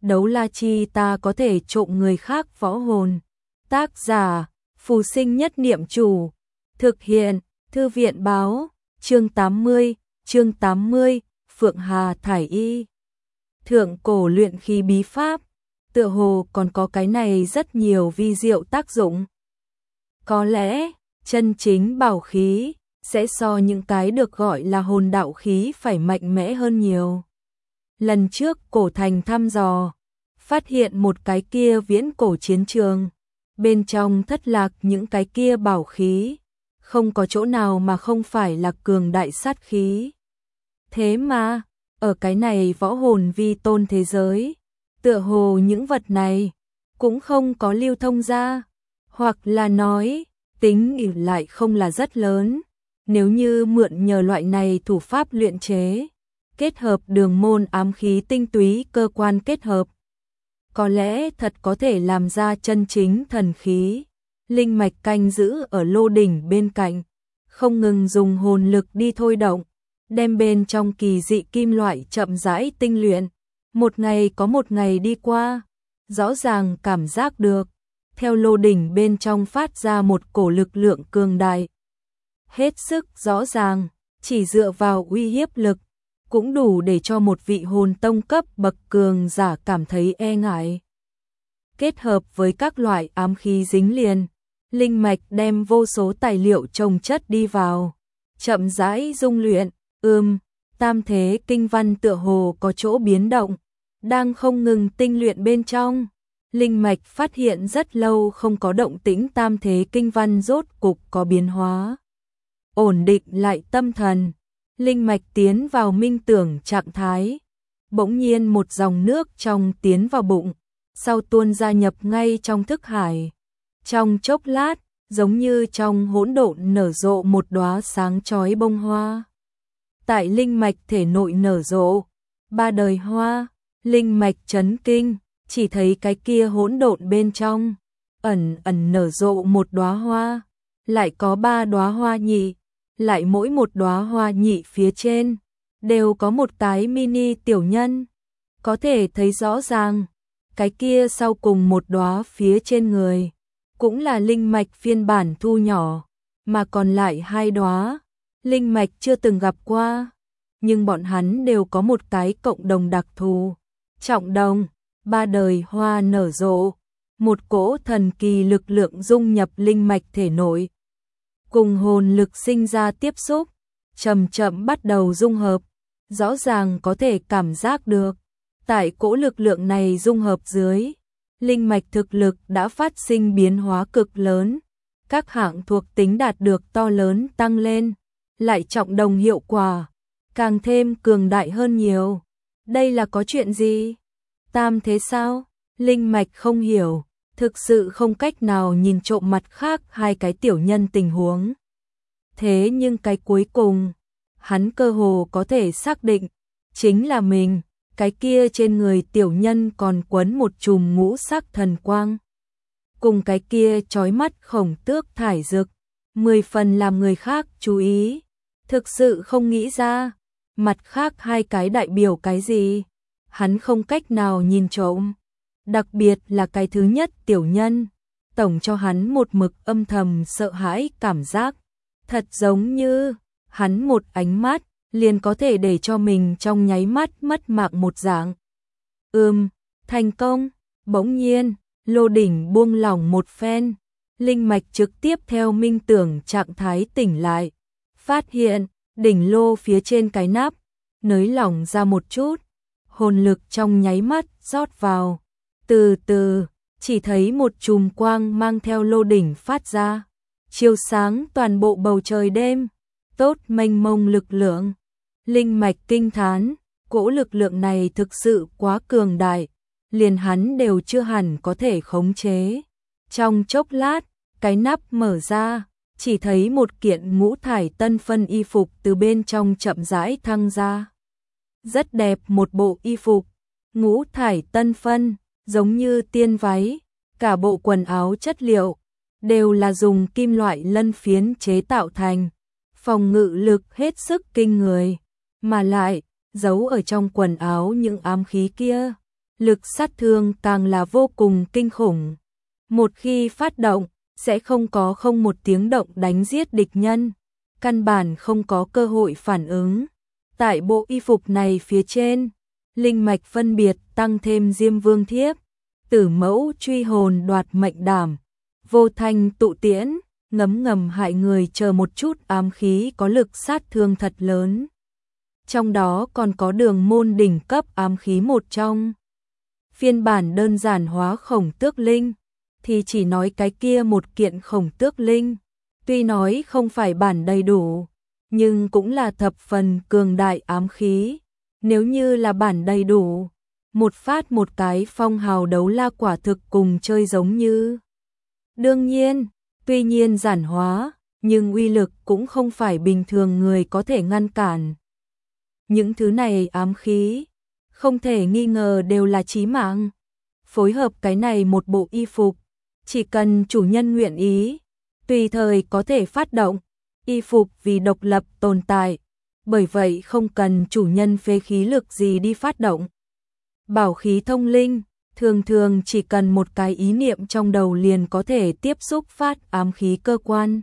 đấu la chi ta có thể trộm người khác võ hồn. Tác giả, Phù Sinh Nhất Niệm Chủ. Thực hiện, Thư viện báo, chương 80, Phượng Hà Thải Y. Thượng cổ luyện khí bí pháp, tựa hồ còn có cái này rất nhiều vi diệu tác dụng. Có lẽ, chân chính bảo khí sẽ so những cái được gọi là hồn đạo khí phải mạnh mẽ hơn nhiều. Lần trước cổ thành thăm dò, phát hiện một cái kia viễn cổ chiến trường, bên trong thất lạc những cái kia bảo khí, không có chỗ nào mà không phải là cường đại sát khí. Thế mà, ở cái này võ hồn vi tôn thế giới, tựa hồ những vật này cũng không có lưu thông ra, hoặc là nói, tính ỷ lại không là rất lớn. Nếu như mượn nhờ loại này thủ pháp luyện chế, kết hợp đường môn ám khí tinh túy cơ quan kết hợp, có lẽ thật có thể làm ra chân chính thần khí. Linh mạch canh giữ ở lô đỉnh bên cạnh, không ngừng dùng hồn lực đi thôi động, đem bên trong kỳ dị kim loại chậm rãi tinh luyện. Một ngày có một ngày đi qua, rõ ràng cảm giác được, theo lô đỉnh bên trong phát ra một cổ lực lượng cường đại. Hết sức rõ ràng, chỉ dựa vào uy hiếp lực, cũng đủ để cho một vị hồn tông cấp bậc cường giả cảm thấy e ngại. Kết hợp với các loại ám khí dính liền, linh mạch đem vô số tài liệu chồng chất đi vào, chậm rãi dung luyện. Tam thế kinh văn tựa hồ có chỗ biến động, đang không ngừng tinh luyện bên trong. Linh mạch phát hiện rất lâu không có động tĩnh, tam thế kinh văn rốt cục có biến hóa. Ổn định lại tâm thần, linh mạch tiến vào minh tưởng trạng thái. Bỗng nhiên một dòng nước trong tiến vào bụng, sau tuôn ra nhập ngay trong thức hải. Trong chốc lát, giống như trong hỗn độn nở rộ một đóa sáng chói bông hoa. Tại linh mạch thể nội nở rộ, ba đời hoa. Linh mạch chấn kinh, chỉ thấy cái kia hỗn độn bên trong ẩn ẩn nở rộ một đóa hoa, lại có ba đóa hoa nhị, lại mỗi một đóa hoa nhị phía trên đều có một cái mini tiểu nhân. Có thể thấy rõ ràng, cái kia sau cùng một đóa phía trên người cũng là linh mạch phiên bản thu nhỏ, mà còn lại hai đóa linh mạch chưa từng gặp qua, nhưng bọn hắn đều có một cái cộng đồng đặc thù. Trọng đồng, ba đời hoa nở rộ, một cỗ thần kỳ lực lượng dung nhập linh mạch thể nội, cùng hồn lực sinh ra tiếp xúc, chậm chậm bắt đầu dung hợp. Rõ ràng có thể cảm giác được, tại cỗ lực lượng này dung hợp dưới, linh mạch thực lực đã phát sinh biến hóa cực lớn, các hạng thuộc tính đạt được to lớn tăng lên, lại trọng đồng hiệu quả càng thêm cường đại hơn nhiều. Đây là có chuyện gì? Tam thế sao? Linh mạch không hiểu, thực sự không cách nào nhìn trộm mặt khác hai cái tiểu nhân tình huống. Thế nhưng cái cuối cùng, hắn cơ hồ có thể xác định, chính là mình, cái kia trên người tiểu nhân còn quấn một chùm ngũ sắc thần quang. Cùng cái kia chói mắt khổng tước thải dực, 10 phần làm người khác chú ý. Thực sự không nghĩ ra, mặt khác hai cái đại biểu cái gì, hắn không cách nào nhìn trộm. Đặc biệt là cái thứ nhất tiểu nhân, tổng cho hắn một mực âm thầm sợ hãi cảm giác. Thật giống như, hắn một ánh mắt, liền có thể để cho mình trong nháy mắt mất mạng một dạng. Thành công, bỗng nhiên, lô đỉnh buông lỏng một phen, linh mạch trực tiếp theo minh tưởng trạng thái tỉnh lại. Phát hiện, đỉnh lô phía trên cái nắp, nới lỏng ra một chút, hồn lực trong nháy mắt rót vào. Từ từ, chỉ thấy một chùm quang mang theo lô đỉnh phát ra, chiếu sáng toàn bộ bầu trời đêm, tốt mênh mông lực lượng. Linh mạch kinh thán, cỗ lực lượng này thực sự quá cường đại, liền hắn đều chưa hẳn có thể khống chế. Trong chốc lát, cái nắp mở ra, chỉ thấy một kiện ngũ thải tân phân y phục từ bên trong chậm rãi thăng ra. Rất đẹp một bộ y phục, ngũ thải tân phân, giống như tiên váy, cả bộ quần áo chất liệu đều là dùng kim loại lân phiến chế tạo thành, phòng ngự lực hết sức kinh người, mà lại giấu ở trong quần áo những ám khí kia, lực sát thương càng là vô cùng kinh khủng. Một khi phát động, sẽ không một tiếng động đánh giết địch nhân, căn bản không có cơ hội phản ứng. Tại bộ y phục này phía trên, linh mạch phân biệt tăng thêm Diêm Vương Thiếp, Tử Mẫu truy hồn đoạt mệnh đảm, Vô Thanh tụ tiễn, ngấm ngầm hại người chờ một chút ám khí có lực sát thương thật lớn. Trong đó còn có Đường Môn đỉnh cấp ám khí một trong. Phiên bản đơn giản hóa Khổng Tước Linh thì chỉ nói cái kia một kiện Khổng Tước Linh, tuy nói không phải bản đầy đủ, nhưng cũng là thập phần cường đại ám khí. Nếu như là bản đầy đủ, một phát một cái phong hào đấu la quả thực cùng chơi giống như. Đương nhiên, tuy nhiên giản hóa, nhưng uy lực cũng không phải bình thường người có thể ngăn cản. Những thứ này ám khí, không thể nghi ngờ đều là chí mạng. Phối hợp cái này một bộ y phục, chỉ cần chủ nhân nguyện ý, tùy thời có thể phát động. Y phục vì độc lập tồn tại, bởi vậy không cần chủ nhân phế khí lực gì đi phát động. Bảo khí thông linh, thường thường chỉ cần một cái ý niệm trong đầu liền có thể tiếp xúc phát ám khí cơ quan.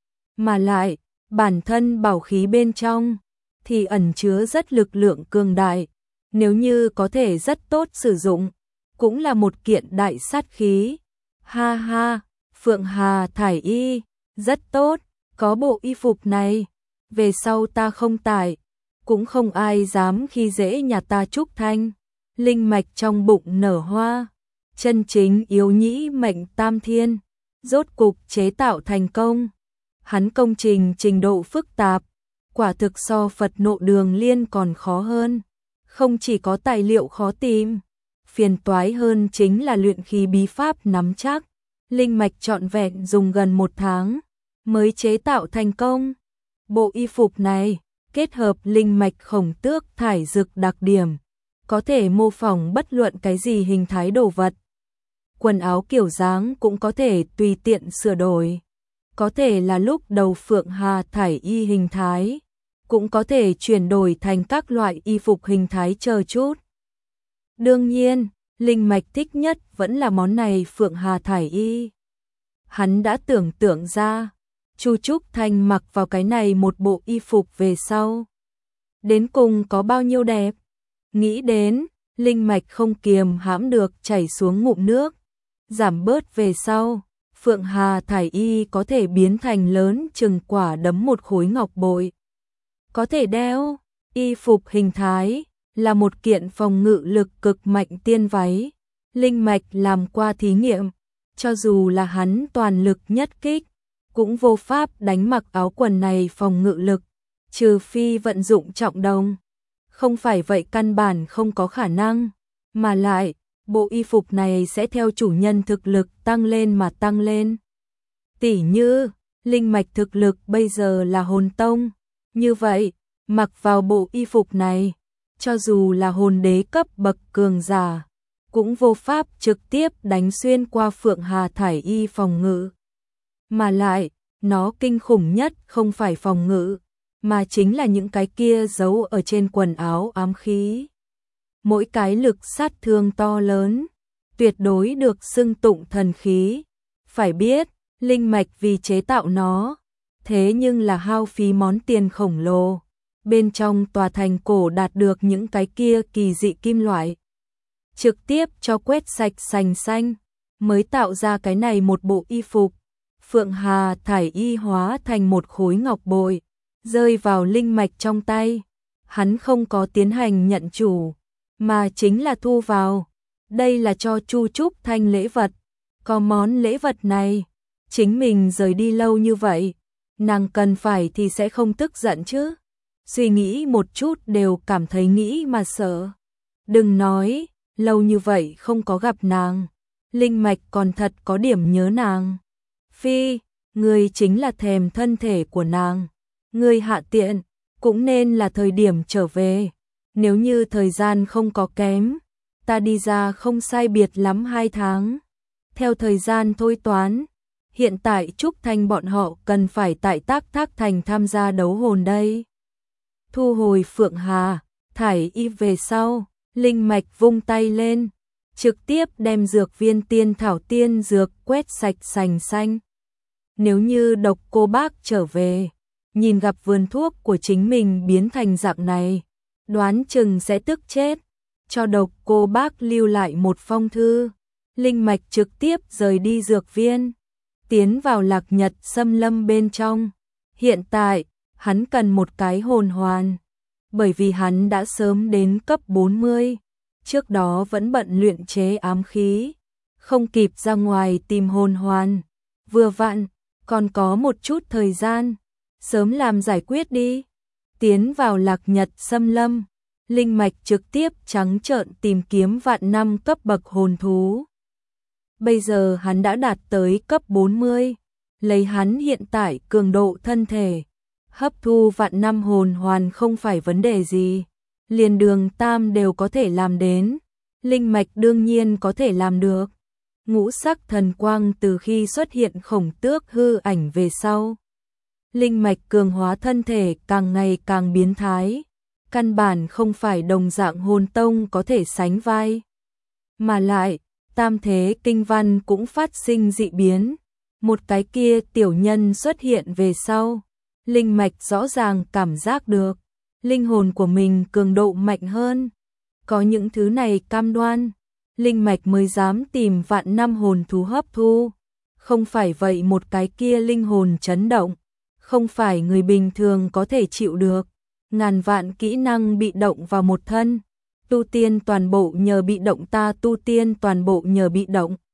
Mà lại, bản thân bảo khí bên trong thì ẩn chứa rất lực lượng cường đại, nếu như có thể rất tốt sử dụng, cũng là một kiện đại sát khí. Ha ha, Phượng Hà thải y, rất tốt, có bộ y phục này, về sau ta không tải, cũng không ai dám khi dễ nhà ta Trúc Thanh. Linh mạch trong bụng nở hoa, chân chính yếu nhĩ mệnh tam thiên, rốt cục chế tạo thành công. Hắn công trình trình độ phức tạp, quả thực so Phật Nộ Đường Liên còn khó hơn. Không chỉ có tài liệu khó tìm, phiền toái hơn chính là luyện khí bí pháp nắm chắc. Linh mạch trọn vẹn dùng gần 1 tháng mới chế tạo thành công. Bộ y phục này kết hợp linh mạch Khổng Tước thải dược đặc điểm, có thể mô phỏng bất luận cái gì hình thái đồ vật. Quần áo kiểu dáng cũng có thể tùy tiện sửa đổi. Có thể là lúc đầu Phượng Hà thải y hình thái, cũng có thể chuyển đổi thành các loại y phục hình thái chờ chút. Đương nhiên, linh mạch thích nhất vẫn là món này Phượng Hà thải y. Hắn đã tưởng tượng ra, Chu Trúc Thanh mặc vào cái này một bộ y phục về sau, đến cùng có bao nhiêu đẹp. Nghĩ đến, linh mạch không kiềm hãm được chảy xuống ngụm nước. Giảm bớt về sau, Phượng Hà thải y có thể biến thành lớn chừng quả đấm một khối ngọc bội. Có thể đeo, y phục hình thái là một kiện phòng ngự lực cực mạnh tiên váy. Linh mạch làm qua thí nghiệm, cho dù là hắn toàn lực nhất kích, cũng vô pháp đánh mặc áo quần này phòng ngự lực, trừ phi vận dụng trọng đồng. Không phải vậy căn bản không có khả năng, mà lại, bộ y phục này sẽ theo chủ nhân thực lực tăng lên mà tăng lên. Tỉ như, linh mạch thực lực bây giờ là hồn tông, như vậy, mặc vào bộ y phục này, cho dù là hồn đế cấp bậc cường giả, cũng vô pháp trực tiếp đánh xuyên qua Phượng Hà thải y phòng ngự. Mà lại, nó kinh khủng nhất không phải phòng ngự, mà chính là những cái kia giấu ở trên quần áo ám khí. Mỗi cái lực sát thương to lớn, tuyệt đối được xưng tụng thần khí. Phải biết, linh mạch vì chế tạo nó, thế nhưng là hao phí món tiền khổng lồ. Bên trong tòa thành cổ đạt được những cái kia kỳ dị kim loại, trực tiếp cho quét sạch sành xanh, mới tạo ra cái này một bộ y phục. Phượng Hà thải y hóa thành một khối ngọc bội, rơi vào linh mạch trong tay. Hắn không có tiến hành nhận chủ, mà chính là thu vào. Đây là cho Chu Trúc Thanh lễ vật. Có món lễ vật này, chính mình rời đi lâu như vậy, nàng cần phải thì sẽ không tức giận chứ. Suy nghĩ một chút đều cảm thấy nghĩ mà sợ. Đừng nói, lâu như vậy không có gặp nàng, linh mạch còn thật có điểm nhớ nàng. Phi, người chính là thèm thân thể của nàng. Người hạ tiện, cũng nên là thời điểm trở về. Nếu như thời gian không có kém, ta đi ra không sai biệt lắm 2 tháng. Theo thời gian thôi toán, hiện tại Trúc Thanh bọn họ cần phải tại Tác Thác Thành tham gia đấu hồn đây. Thu hồi Phượng Hà thải y về sau, linh mạch vung tay lên, trực tiếp đem dược viên tiên thảo tiên dược quét sạch sành xanh. Nếu như Độc Cô Bác trở về, nhìn gặp vườn thuốc của chính mình biến thành dạng này, đoán chừng sẽ tức chết. Cho Độc Cô Bác lưu lại một phong thư, linh mạch trực tiếp rời đi dược viên, tiến vào Lạc Nhật Xâm Lâm bên trong. Hiện tại, hắn cần một cái hồn hoàn, bởi vì hắn đã sớm đến cấp 40, trước đó vẫn bận luyện chế ám khí, không kịp ra ngoài tìm hồn hoàn. Vừa vặn, còn có một chút thời gian, sớm làm giải quyết đi. Tiến vào Lạc Nhật Xâm Lâm, linh mạch trực tiếp trắng trợn tìm kiếm vạn năm cấp bậc hồn thú. Bây giờ hắn đã đạt tới cấp 40, lấy hắn hiện tại cường độ thân thể, hấp thu vạn năm hồn hoàn không phải vấn đề gì, liền Đường Tam đều có thể làm đến, linh mạch đương nhiên có thể làm được. Ngũ sắc thần quang từ khi xuất hiện Khổng Tước hư ảnh về sau, linh mạch cường hóa thân thể càng ngày càng biến thái, căn bản không phải đồng dạng hồn tông có thể sánh vai. Mà lại, tam thế kinh văn cũng phát sinh dị biến, một cái kia tiểu nhân xuất hiện về sau, linh mạch rõ ràng cảm giác được, linh hồn của mình cường độ mạnh hơn. Có những thứ này cam đoan, linh mạch mới dám tìm vạn năm hồn thú hấp thu, không phải vậy một cái kia linh hồn chấn động, không phải người bình thường có thể chịu được. Ngàn vạn kỹ năng bị động vào một thân, tu tiên toàn bộ nhờ bị động, ta tu tiên toàn bộ nhờ bị động.